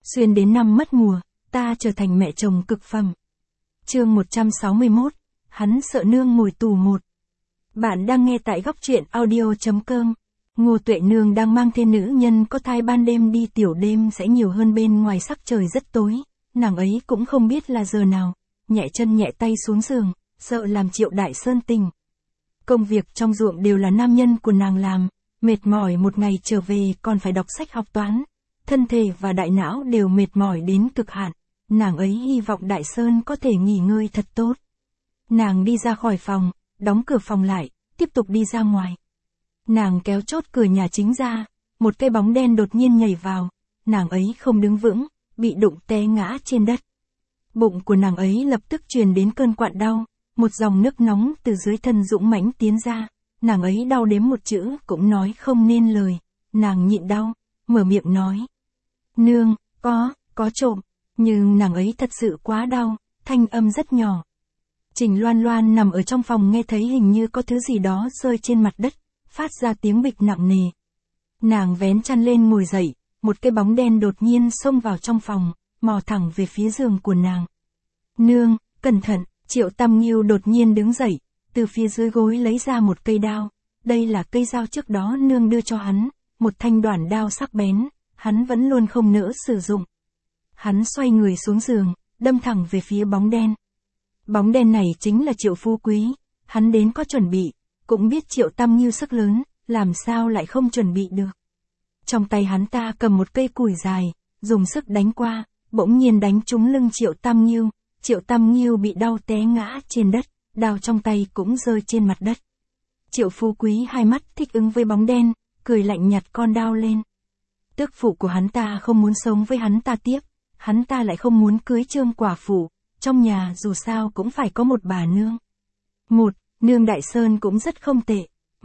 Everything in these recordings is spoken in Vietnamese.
Xuyên đến năm mất mùa, ta trở thành mẹ chồng cực phẩm. Chương 161, hắn sợ nương ngồi tù 1. Bạn đang nghe tại góc truyện audio.com. Ngô Tuệ Nương đang mang thai nữ nhân có thai, ban đêm đi tiểu đêm sẽ nhiều hơn bên ngoài, sắc trời rất tối, nàng ấy cũng không biết là giờ nào, nhẹ chân nhẹ tay xuống giường, sợ làm Triệu Đại Sơn tình. Công việc trong ruộng đều là nam nhân của nàng làm, mệt mỏi một ngày trở về còn phải đọc sách học toán, thân thể và đại não đều mệt mỏi đến cực hạn, nàng ấy hy vọng Đại Sơn có thể nghỉ ngơi thật tốt. Nàng đi ra khỏi phòng, đóng cửa phòng lại, tiếp tục đi ra ngoài. Nàng kéo chốt cửa nhà chính ra, một cái bóng đen đột nhiên nhảy vào, nàng ấy không đứng vững, bị đụng té ngã trên đất. Bụng của nàng ấy lập tức truyền đến cơn quặn đau, một dòng nước nóng từ dưới thân dũng mãnh tiến ra, nàng ấy đau đến một chữ cũng nói không nên lời, nàng nhịn đau, mở miệng nói. Nương, có trộm, nhưng nàng ấy thật sự quá đau, thanh âm rất nhỏ. Trình Loan Loan nằm ở trong phòng nghe thấy hình như có thứ gì đó rơi trên mặt đất, phát ra tiếng bịch nặng nề. Nàng vén chăn lên ngồi dậy, một cái bóng đen đột nhiên xông vào trong phòng, mò thẳng về phía giường của nàng. Nương, cẩn thận, Triệu Tam Nghiêu đột nhiên đứng dậy, từ phía dưới gối lấy ra một cây đao, đây là cây dao trước đó nương đưa cho hắn, một thanh đoản đao sắc bén, hắn vẫn luôn không nỡ sử dụng. Hắn xoay người xuống giường, đâm thẳng về phía bóng đen. Bóng đen này chính là Triệu Phú Quý, hắn đến có chuẩn bị, cũng biết Triệu Tam Nghiêu sức lớn, làm sao lại không chuẩn bị được. Trong tay hắn ta cầm một cây củi dài, dùng sức đánh qua, bỗng nhiên đánh trúng lưng Triệu Tam Nghiêu, Triệu Tam Nghiêu bị đau té ngã trên đất, đao trong tay cũng rơi trên mặt đất. Triệu Phú Quý hai mắt thích ứng với bóng đen, cười lạnh nhặt con đao lên. Tước phụ của hắn ta không muốn sống với hắn ta tiếp, hắn ta lại không muốn cưới Trương quả phụ, trong nhà dù sao cũng phải có một bà nương. Nương Đại Sơn cũng rất không tệ.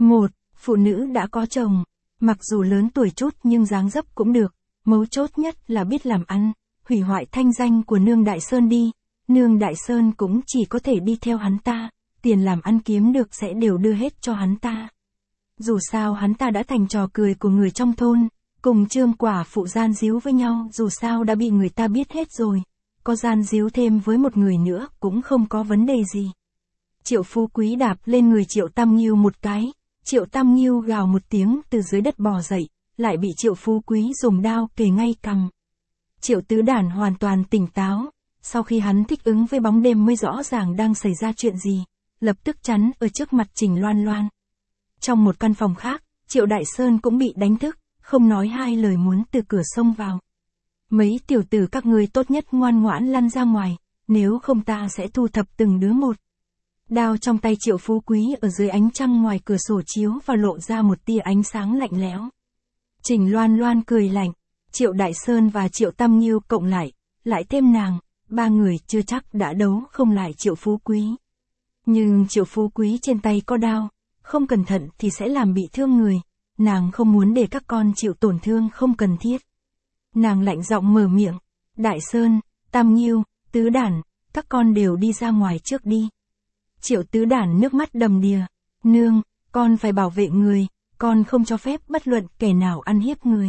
Phụ nữ đã có chồng, mặc dù lớn tuổi chút nhưng dáng dấp cũng được, mấu chốt nhất là biết làm ăn, hủy hoại thanh danh của nương Đại Sơn đi, nương Đại Sơn cũng chỉ có thể đi theo hắn ta, tiền làm ăn kiếm được sẽ đều đưa hết cho hắn ta. Dù sao hắn ta đã thành trò cười của người trong thôn, cùng Trương quả phụ gian díu với nhau dù sao đã bị người ta biết hết rồi, có gian díu thêm với một người nữa cũng không có vấn đề gì. Triệu Phú Quý đạp lên người Triệu Tam Nghiêu một cái, Triệu Tam Nghiêu gào một tiếng từ dưới đất bò dậy, lại bị Triệu Phú Quý dùng đao kề ngay cằm. Triệu Tứ Đản hoàn toàn tỉnh táo, sau khi hắn thích ứng với bóng đêm mới rõ ràng đang xảy ra chuyện gì, lập tức chắn ở trước mặt Trình Loan Loan. Trong một căn phòng khác, Triệu Đại Sơn cũng bị đánh thức, không nói hai lời muốn từ cửa xông vào. Mấy tiểu tử các ngươi tốt nhất ngoan ngoãn lăn ra ngoài, nếu không ta sẽ thu thập từng đứa một. Đao trong tay Triệu Phú Quý ở dưới ánh trăng ngoài cửa sổ chiếu và lộ ra một tia ánh sáng lạnh lẽo. Trình Loan Loan cười lạnh, Triệu Đại Sơn và Triệu Tam Nghiêu cộng lại thêm nàng, ba người chưa chắc đã đấu không lại Triệu Phú Quý. Nhưng Triệu Phú Quý trên tay có đao, không cẩn thận thì sẽ làm bị thương người, nàng không muốn để các con chịu tổn thương không cần thiết. Nàng lạnh giọng mở miệng, Đại Sơn, Tam Nghiêu, Tứ Đản, các con đều đi ra ngoài trước đi. Triệu Tứ Đản nước mắt đầm đìa, nương, con phải bảo vệ người, con không cho phép bất luận kẻ nào ăn hiếp người.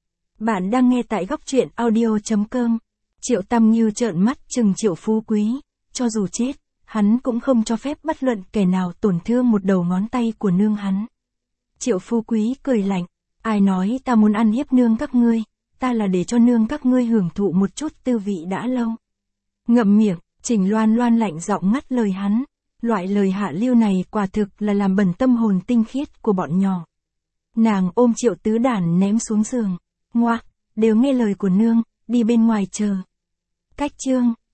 Bạn đang nghe tại góc truyện audio.com. Triệu Tam Nghiêu trợn mắt chừng Triệu Phú Quý, cho dù chết, hắn cũng không cho phép bất luận kẻ nào tổn thương một đầu ngón tay của nương hắn. Triệu Phú Quý cười lạnh, ai nói ta muốn ăn hiếp nương các ngươi, ta là để cho nương các ngươi hưởng thụ một chút tư vị đã lâu. Ngậm miệng, Trình Loan Loan lạnh giọng ngắt lời hắn. Loại lời hạ lưu này quả thực là làm bẩn tâm hồn tinh khiết của bọn nhỏ. Nàng ôm Triệu Tứ Đản ném xuống giường. Ngoác, đều nghe lời của nương, đi bên ngoài chờ. Cách chương